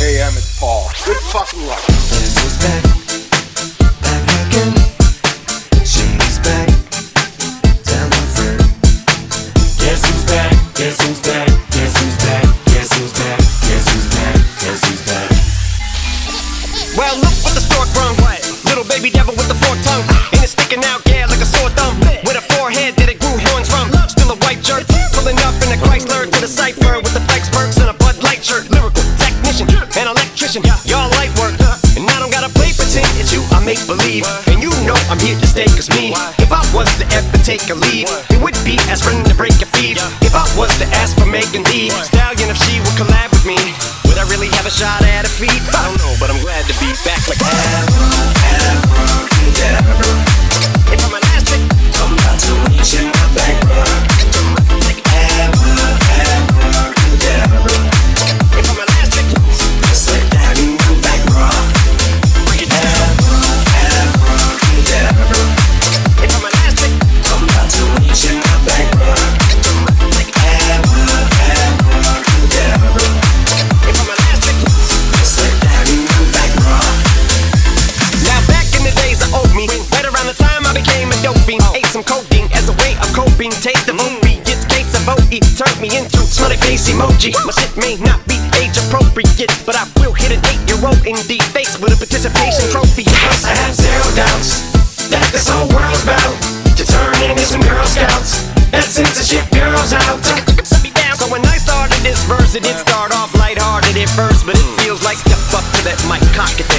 Hey Emmett Paul, good fucking luck. Guess who's back? Back again. She's back. Tell my friend. Guess who's back? Guess who's back? Guess who's back? Guess who's back? Guess who's back? Guess who's back? Well, look what the stork brung. Little baby devil with the forked tongue, and it's sticking out, yeah, like a sore thumb. With a forehead that it grew horns from. Still a white jerk, pulling up in a Chrysler to the cipher with the flex perks and a Bud Light shirt. Lyrical technician, an electrician, y'all light work. And I don't gotta play pretend, it's you I make believe. And you know I'm here to stay, cause me, if I was to ever take a leave, it would be aspirin to break your feet. If I was to ask for Megan Thee Stallion, if she would collab with me, would I really have a shot at her feet? I don't know, but I'm glad to be back like if I'm an asterisk, I'm about to reach in my back, like if I'm an asterisk, just like that in my back, bring it down. If I'm an asterisk, I'm about to reach in my back, like if I'm an asterisk, just like that in my back, Now back in the days of old me, right around the time I became a dope fiend, ate some codeine as a way of coping. Taste of opiates, case of OE turned me into smiley face emoji. My shit may not be age appropriate, but I will hit an 8-year-old in the face with a participation trophy. I have zero doubts that this whole world's about to turn into some Girl Scouts. That censorship girls out. So when I started this verse, it did start off lighthearted at first, but it feels like step up to that mic, cock it